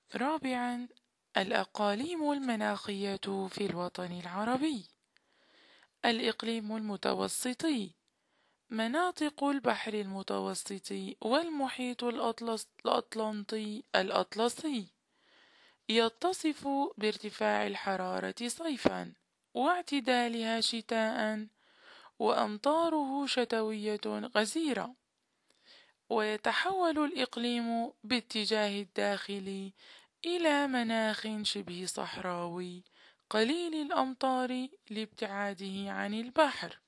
رابعا، الأقاليم المناخية في الوطن العربي. الإقليم المتوسطي: مناطق البحر المتوسط والمحيط الأطلنطي الأطلسي، يتصف بارتفاع الحرارة صيفا واعتدالها شتاء، وأمطاره شتوية غزيرة. ويتحول الإقليم باتجاه الداخل إلى مناخ شبه صحراوي قليل الأمطار لابتعاده عن البحر.